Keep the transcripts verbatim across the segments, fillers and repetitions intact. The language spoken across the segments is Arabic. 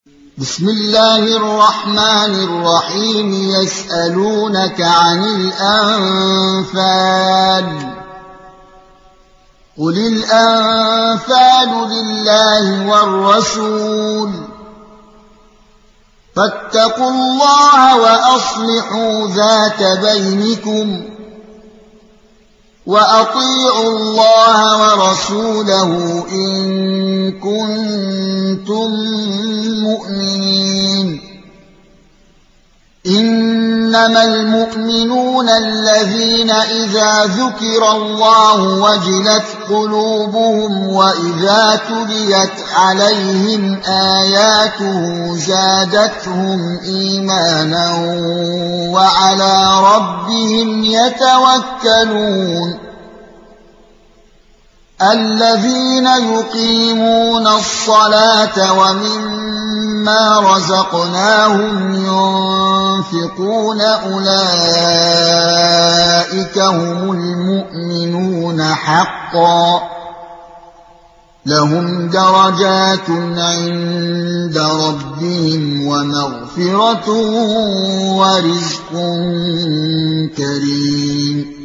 بسم الله الرحمن الرحيم يسألونك عن الأنفال قل الأنفال لله والرسول فاتقوا الله وأصلحوا ذات بينكم وأطيعوا الله ورسوله إن كنتم مؤمنين. إنما المؤمنون الذين إذا ذكر الله وجلت قلوبهم وإذا تليت عليهم آياته زادتهم إيمانا وعلى ربهم يتوكلون. الذين يقيمون الصلاة ومما رزقناهم ينفقون أولئك هم المؤمنون حقا لهم درجات عند ربهم ومغفرة ورزق كريم.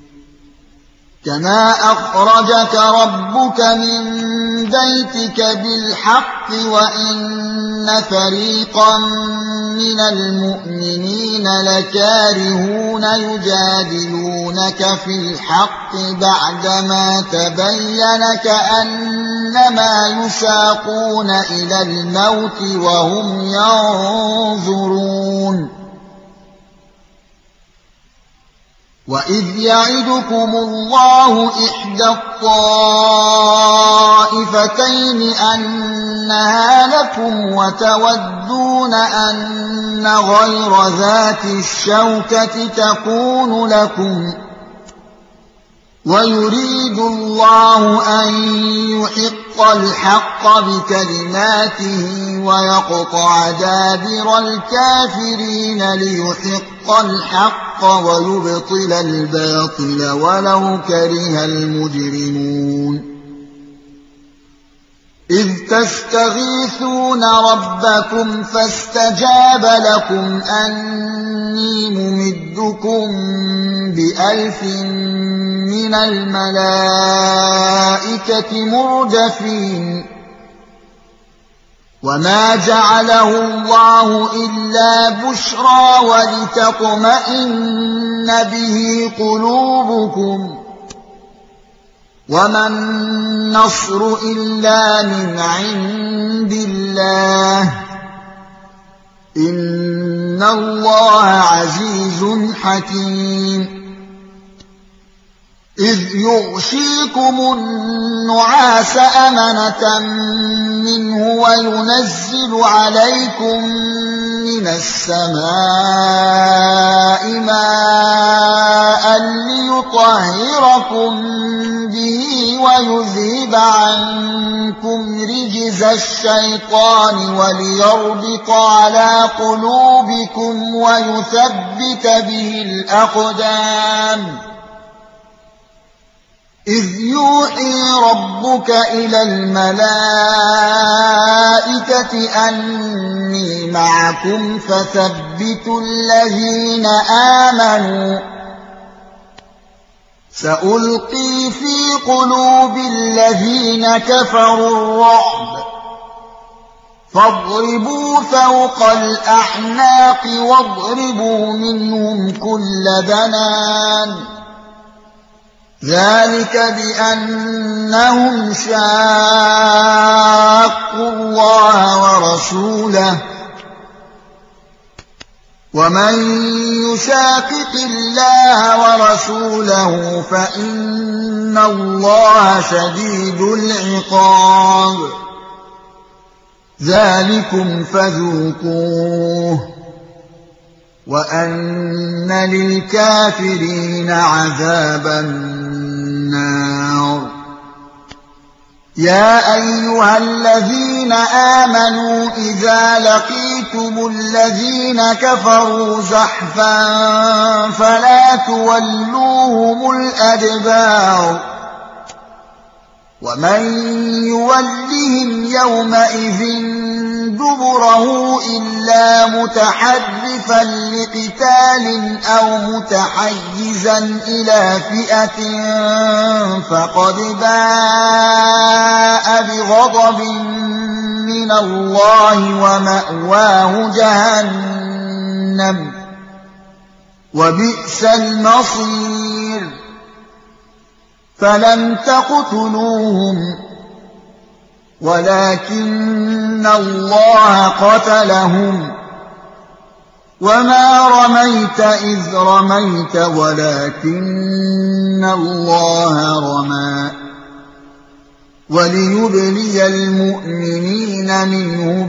كما أخرجك ربك من بيتك بالحق وإن فريقا من المؤمنين لكارهون يجادلونك في الحق بعدما تبين كأنما يساقون إلى الموت وهم ينظرون. وإذ يعدكم الله إحدى الطائفتين أنها لكم وتودون أن غير ذات الشوكة تكون لكم ويريد الله أن يحق الحق بكلماته ويقطع دابر الكافرين ليحق الحق ويبطل الباطل ولو كره المجرمون. إذ تستغيثون ربكم فاستجاب لكم أني ممدكم بألف من الملائكة مردفين. وما جعله الله إلا بشرى ولتطمئن به قلوبكم وما النصر إلا من عند الله إن الله عزيز حكيم. إذ يغشيكم النعاس أمنة منه وينزل عليكم من السماء ماء ليطهركم به ويذهب عنكم رجز الشيطان وليربط على قلوبكم ويثبت به الأقدام. إذ يوحي ربك إلى الملائكة أني معكم فثبتوا الذين آمنوا سألقي في قلوب الذين كفروا الرعب فاضربوا فوق الأعناق واضربوا منهم كل بنان. ذلك بأنهم شاقوا الله ورسوله ومن يشاقق الله ورسوله فإن الله شديد العقاب. ذلكم فذوقوه وأن للكافرين عذاب النار. يا أيها الذين آمنوا إذا لقيتم الذين كفروا زحفا فلا تولوهم الأدبار ومن يولهم يومئذ دبره إلا متحرفا لقتال أو متحيزا إلى فئة فقد باء بغضب من الله ومأواه جهنم وبئس المصير فلم تقتلوهم ولكن الله قتلهم وما رميت إذ رميت ولكن الله رمى وليبلي المؤمنين منه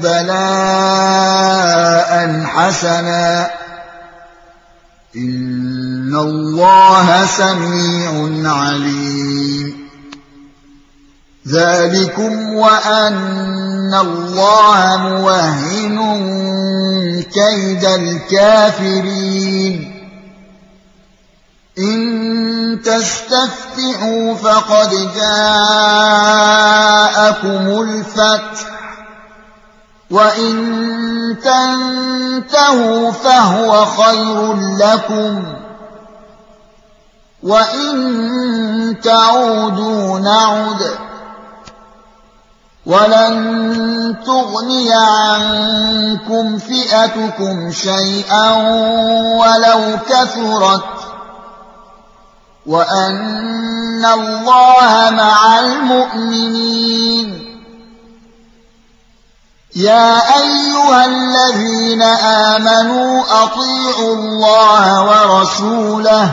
بلاء حسنا إن الله سميع عليم ذلكم وأن الله موهن كيد الكافرين إن تستفتحوا فقد جاءكم الفتح وإن تنتهوا فهو خير لكم وإن تعودوا نعد ولن تغني عنكم فئتكم شيئا ولو كثرت وأن الله مع المؤمنين يا أيها الذين آمنوا أطيعوا الله ورسوله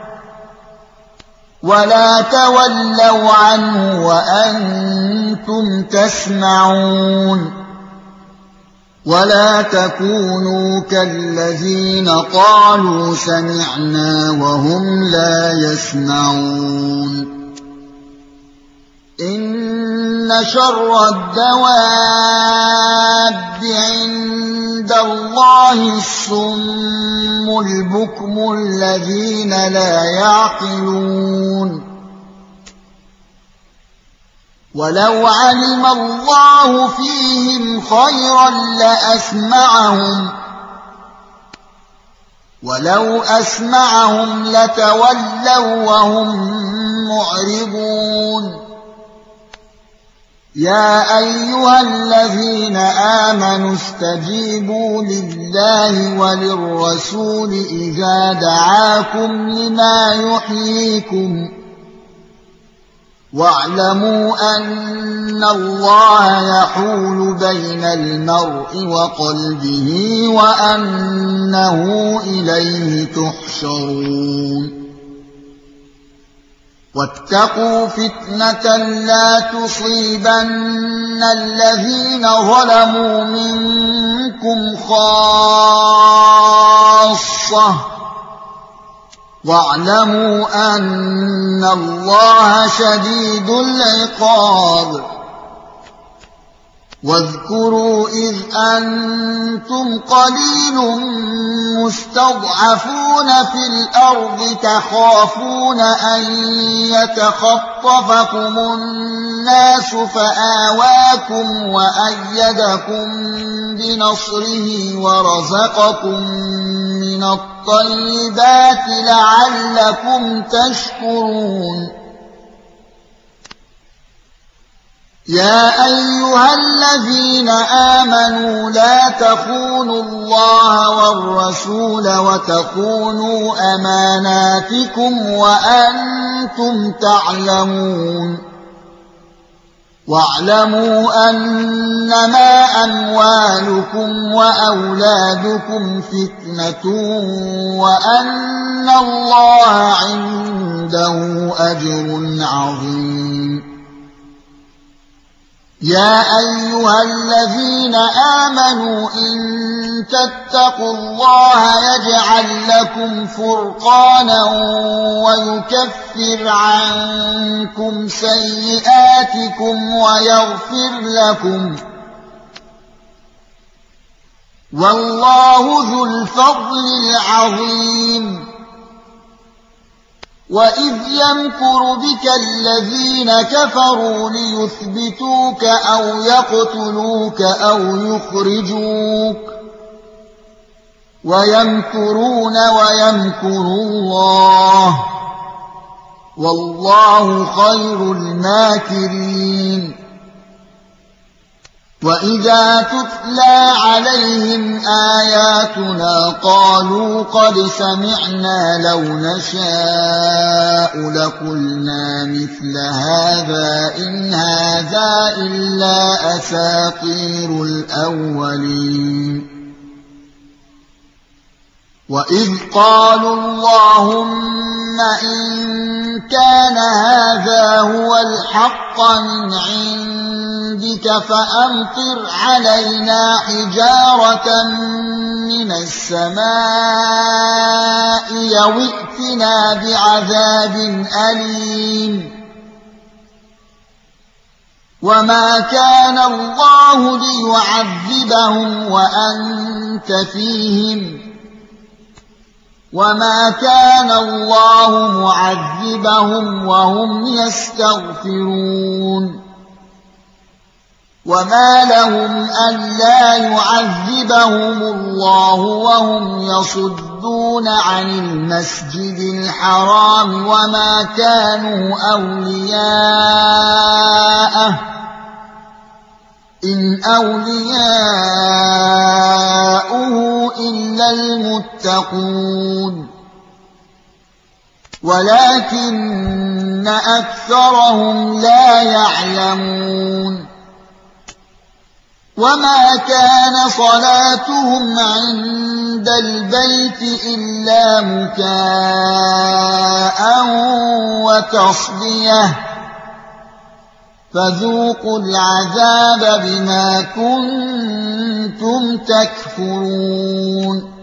ولا تولوا عنه وأنتم تسمعون ولا تكونوا كالذين قالوا سمعنا وهم لا يسمعون إن شر الدواب عند الله الصم البكم الذين لا يعقلون ولو علم الله فيهم خيرا لأسمعهم ولو أسمعهم لتولوا وهم معرضون يا أيها الذين آمنوا استجيبوا لله وللرسول إذا دعاكم لما يحييكم واعلموا أن الله يحول بين المرء وقلبه وأنه إليه تحشرون واتقوا فتنة لا تصيبن الذين ظلموا منكم خاصة واعلموا أن الله شديد العقاب واذكروا إذ أنتم قليل مستضعفون في الأرض تخافون أن يتخطفكم الناس فآواكم وأيدكم بنصره ورزقكم من الطيبات لعلكم تشكرون يا أيها الذين آمنوا لا تخونوا الله والرسول وتخونوا أماناتكم وأنتم تعلمون واعلموا أنما أموالكم وأولادكم فتنة وأن الله عنده أجر عظيم يا أيها الذين آمنوا إن تتقوا الله يجعل لكم فرقانا ويكفر عنكم سيئاتكم ويغفر لكم والله ذو الفضل العظيم وإذ يمكر بك الذين كفروا ليثبتوك أو يقتلوك أو يخرجوك ويمكرون ويمكر الله والله خير الماكرين وإذا تتلى عليهم آياتنا قالوا قد سمعنا لو نشاء لقلنا مثل هذا إن هذا إلا أساطير الأولين وإذ قالوا اللهم إن كان هذا هو الحق من عندك فأمطر علينا حجارة من السماء أو ائتنا بعذاب أليم وما كان الله ليعذبهم وأنت فيهم وما كان الله معذبهم وهم يستغفرون وما لهم ألا يعذبهم الله وهم يصدون عن المسجد الحرام وما كانوا أولياءه إن أولياؤه إلا المتقون ولكن أكثرهم لا يعلمون وما كان صلاتهم عند البيت إلا مكاء وتصديه فذوقوا العذاب بما كنتم تكفرون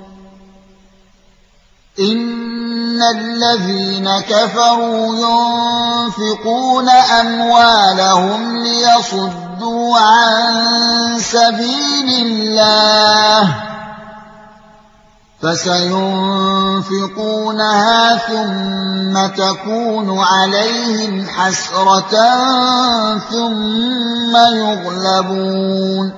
إن الذين كفروا ينفقون أموالهم ليصدوا عن سبيل الله فسينفقونها ثم تكون عليهم حسرة ثم يغلبون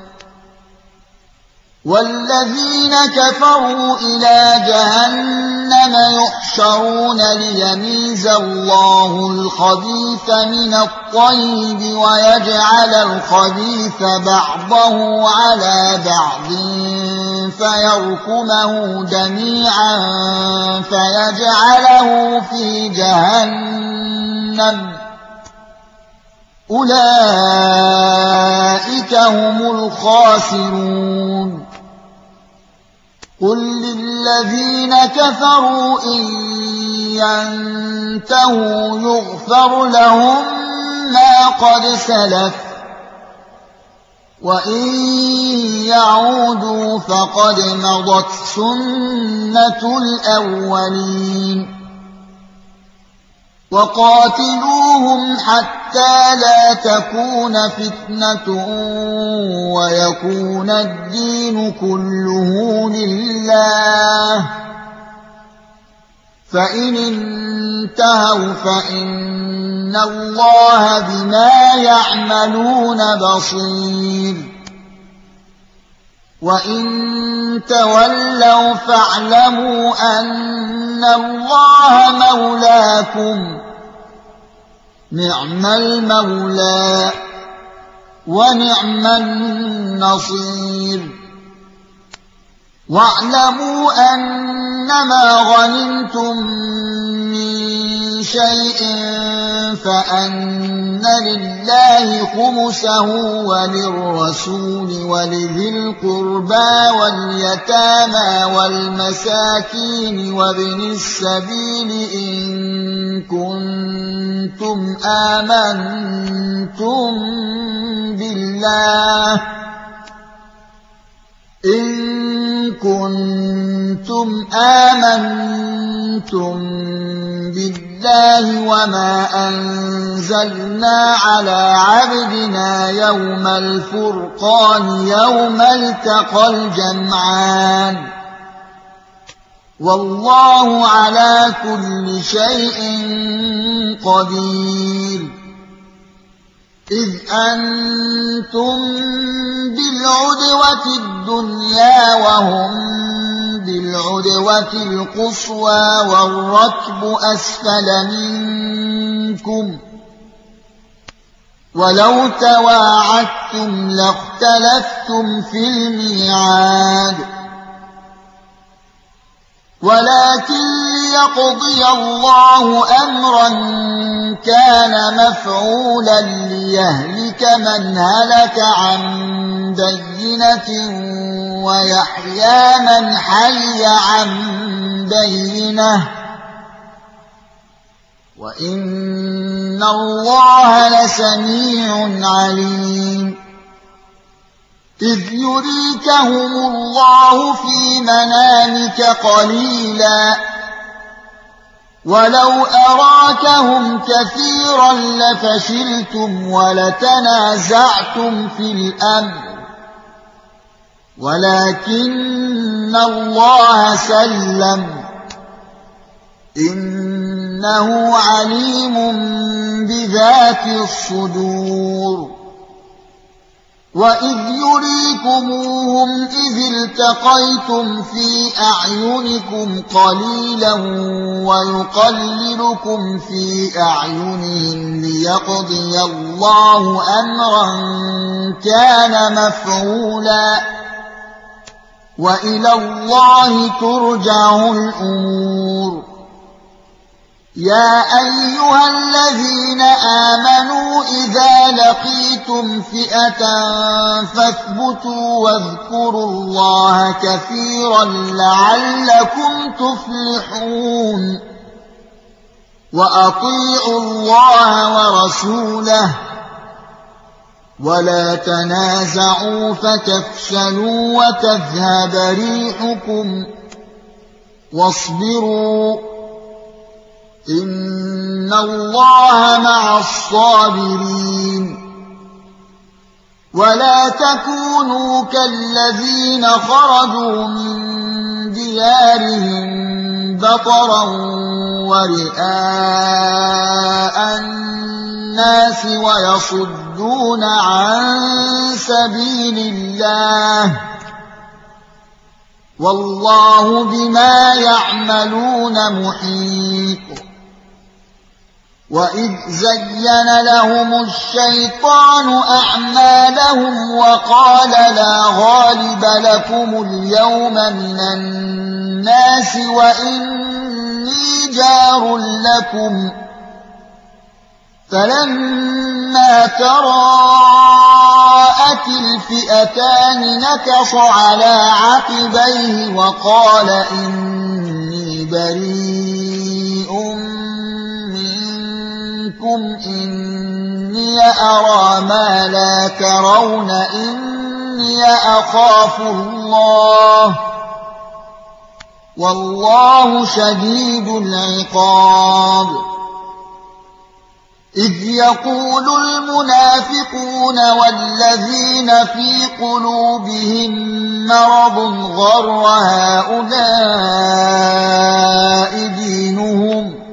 والذين كفروا إلى جهنم يحشرون ليميز الله الخبيث من الطيب ويجعل الخبيث بعضه على بعض فيركمه جميعا فيجعله في جهنم أولئك هم الخاسرون قل للذين كفروا إن ينتهوا يغفر لهم ما قد سلف وإن يعودوا فقد مضت سنة الأولين وقاتلوهم حتى لا تكون فتنة ويكون الدين كله لله فإن انتهوا فإن الله بما يعملون بصير وإن تولوا فاعلموا أن الله مولاكم نعم المولى ونعم النصير واعلموا أنما غنمتم من شيء فأن لله خمسه وللرسول ولذي القربى واليتامى والمساكين وابن السبيل إن كنتم آمنتم بالله إن كنتم آمنتم بالله وما أنزلنا على عبدنا يوم الفرقان يوم التقى الجمعان والله على كل شيء قدير. إذ أنتم بالعدوة الدنيا وهم بالعدوة القصوى والركب أسفل منكم، ولو تواعدتم لاختلفتم في الميعاد، ولكن ليقضي الله أمرا كان مفعولا ليهلك من هلك عن بينة ويحيى من حي عن بينة، وإن الله لسميع عليم. إذ يريكهم الله في منامك قليلا ولو أراكهم كثيرا لفشلتم ولتنازعتم في الأمر، ولكن الله سلم، إنه عليم بذات الصدور. وإذ يريكموهم إذ التقيتم في أعينكم قليلا ويقللكم في أعينهم ليقضي الله أمرا كان مفعولا، وإلى الله ترجع الأمور. يا أيها الذين آمنوا إذا لقيتم فئة فاثبتوا واذكروا الله كثيرا لعلكم تفلحون. وأطيعوا الله ورسوله ولا تنازعوا فتفشلوا وتذهب ريحكم، واصبروا إن الله مع الصابرين. ولا تكونوا كالذين خرجوا من ديارهم بطرا ورئاء الناس ويصدون عن سبيل الله، والله بما يعملون محيط. وإذ زين لهم الشيطان أعمالهم وقال لا غالب لكم اليوم من الناس وإني جار لكم، فلما تراءت الفئتان نكص على عقبيه وقال إني بريء إني أرى ما لا ترون إني أخاف الله والله شديد العقاب. إذ يقول المنافقون والذين في قلوبهم مرض غر هؤلاء دينهم،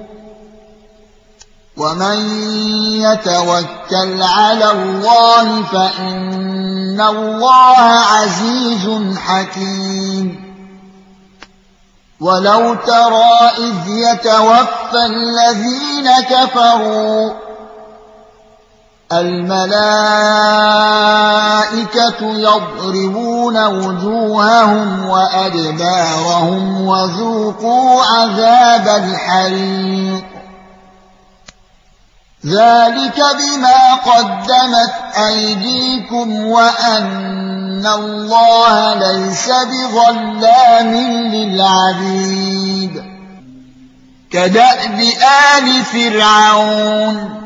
ومن يتوكل على الله فإن الله عزيز حكيم. ولو ترى إذ يتوفى الذين كفروا الملائكة يضربون وجوههم وأدبارهم وذوقوا عذاب الحريق، ذلك بما قدمت أيديكم وأن الله ليس بظلام للعبيد. كدأب آل فرعون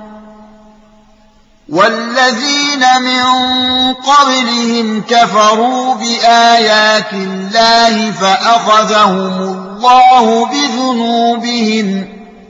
والذين من قبلهم كفروا بآيات الله فأخذهم الله بذنوبهم،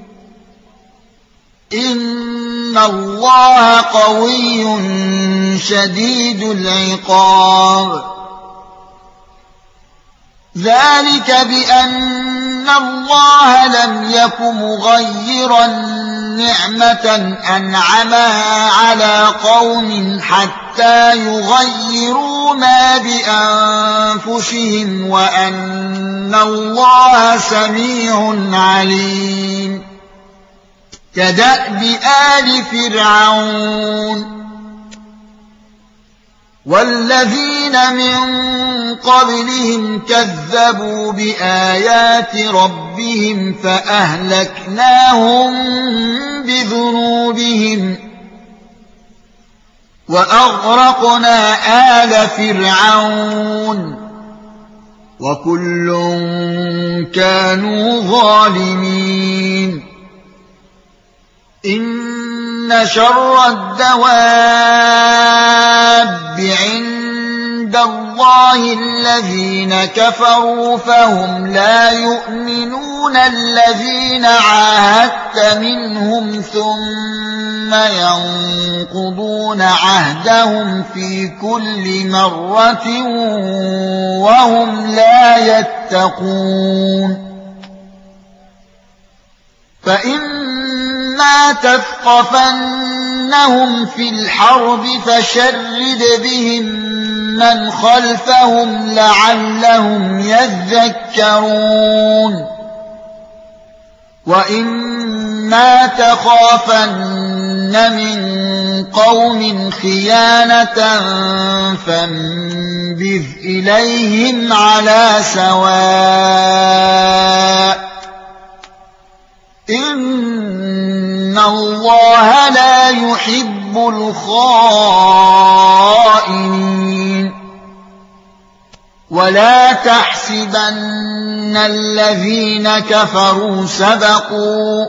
إن الله قوي شديد العقاب. ذلك بأن الله لم يك مغيرا نعمة أنعمها على قوم حتى يغيروا ما بأنفسهم وأن الله سميع عليم كدأب آل فرعون والذين من قبلهم كذبوا بآيات ربهم فأهلكناهم بذنوبهم وأغرقنا آل فرعون وكل كانوا ظالمين إن شر الدواب عند الله الذين كفروا فهم لا يؤمنون الذين عاهدت منهم ثم ينقضون عهدهم في كل مرة وهم لا يتقون فإما تثقفنهم في الحرب فشرد بهم من خلفهم لعلهم يذكرون وإما تخافن من قوم خيانة فانبذ إليهم على سواء إن الله لا يحب الخائنين ولا تحسبن الذين كفروا سبقوا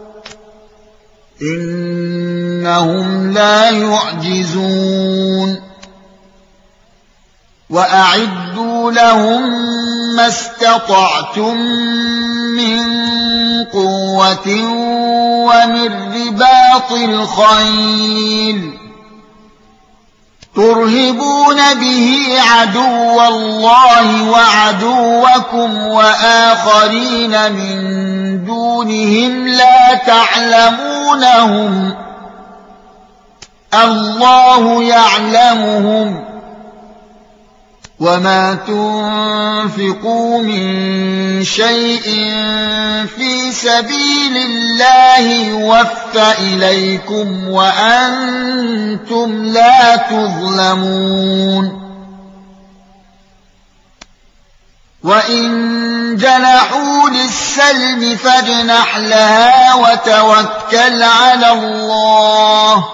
إنهم لا يعجزون وأعدوا لهم ما استطعتم من قوة ومن رباط الخيل ترهبون به عدو الله وعدوكم وآخرين من دونهم لا تعلمونهم الله يعلمهم وما تنفقوا من شيء في سبيل الله يوفى إليكم وأنتم لا تظلمون وإن جنحوا للسلم فاجنح لها وتوكل على الله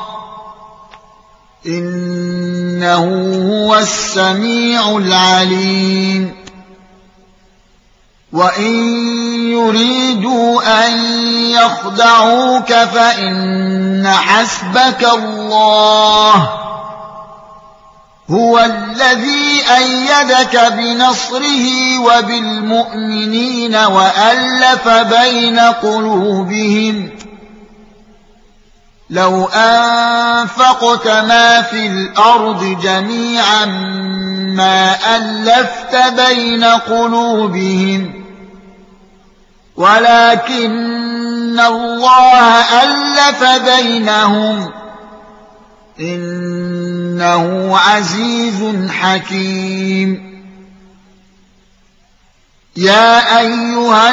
إنه هو السميع العليم وإن يريدوا أن يخدعوك فإن حسبك الله هو الذي أيدك بنصره وبالمؤمنين وألف بين قلوبهم لو أنفقت ما في الأرض جميعا ما ألفت بين قلوبهم ولكن الله ألف بينهم إنه عزيز حكيم يا أيها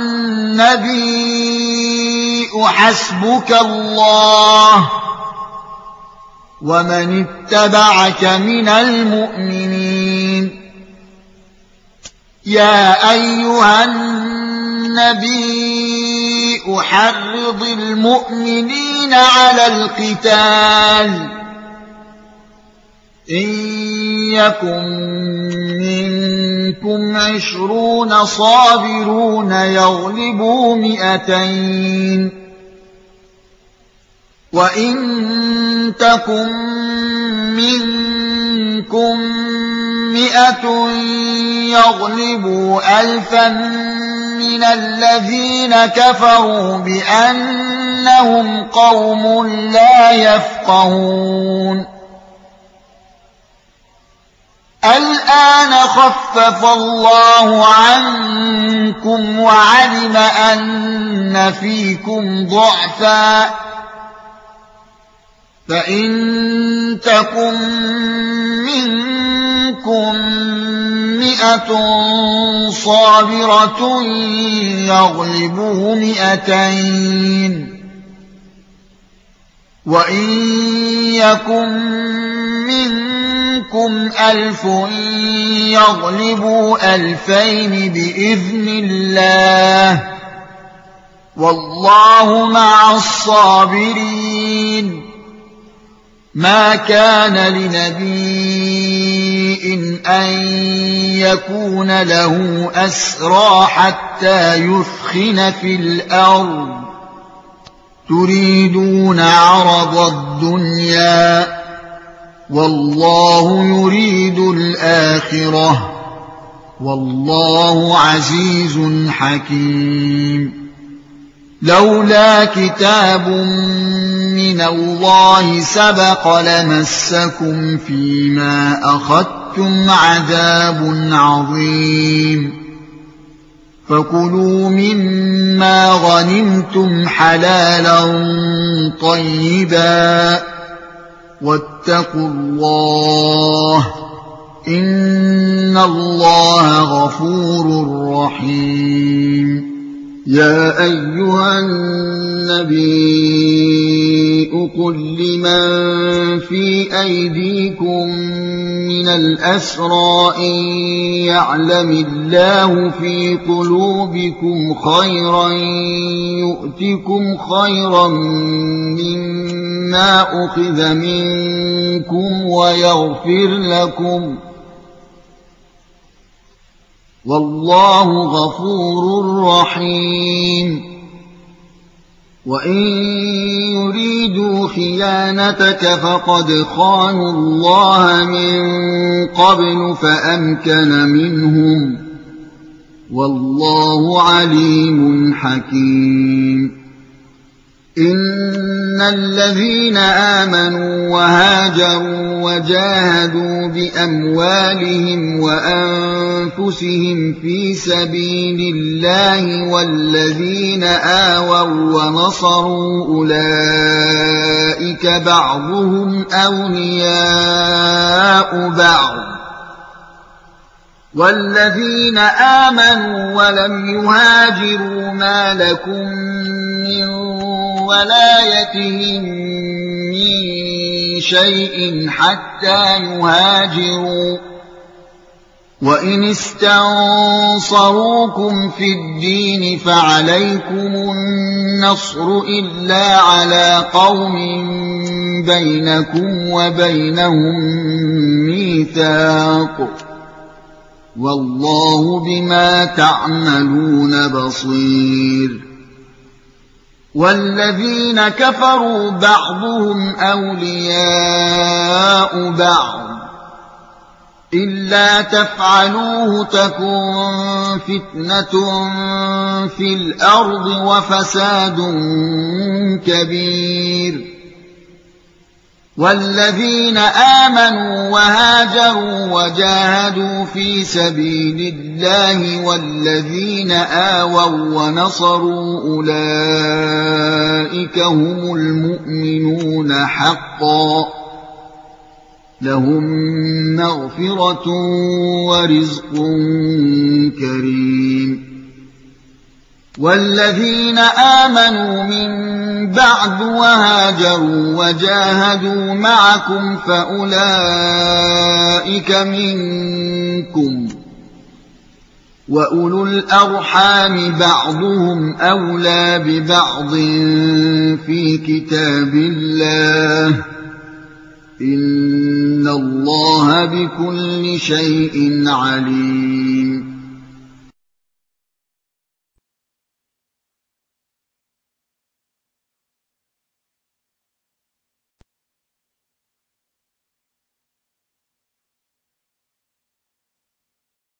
النبي حسبك الله ومن اتبعك من المؤمنين يا أيها النبي حرض المؤمنين على القتال إن يكن منكم عشرون صابرون يغلبوا مئتين وإن تكن منكم مئة يغلبوا ألفا من الذين كفروا بأنهم قوم لا يفقهون الآن خفف الله عنكم وعلم أن فيكم ضعفا فإن تكن منكم مئة صابرة يغلبوا مئتين وإن يكن منكم ألف يغلبوا ألفين بإذن الله والله مع الصابرين ما كان لنبي أن يكون له أسرى حتى يثخن في الأرض تريدون عرض الدنيا والله يريد الآخرة والله عزيز حكيم لولا كتاب من الله سبق لمسكم فيما أخذتم عذاب عظيم فكلوا مما غنمتم حلالا طيبا واتقوا الله إن الله غفور رحيم يا أيها النبي قل لمن في أيديكم من الأسرى إن يعلم الله في قلوبكم خيرا يؤتكم خيرا مما أخذ منكم ويغفر لكم والله غفور رحيم وإن يريدوا خيانتك فقد خانوا الله من قبل فأمكن منهم والله عليم حكيم إن الذين آمنوا وهاجروا وجاهدوا بأموالهم وأنفسهم في سبيل الله والذين آووا ونصروا أولئك بعضهم أولياء بعض والذين آمنوا ولم يهاجروا ما لكم من ولايتهم من شيء حتى يهاجروا وإن استنصروكم في الدين فعليكم النصر إلا على قوم بينكم وبينهم ميثاق والله بما تعملون بصير والذين كفروا بعضهم أولياء بعض إلا تفعلوه تكن فتنة في الأرض وفساد كبير والذين آمنوا وهاجروا وجاهدوا في سبيل الله والذين آووا ونصروا أولئك هم المؤمنون حقا لهم مغفرة ورزق كريم والذين آمنوا من بعد وهاجروا وجاهدوا معكم فأولئك منكم وأولو الأرحام بعضهم أولى ببعض في كتاب الله إن الله بكل شيء عليم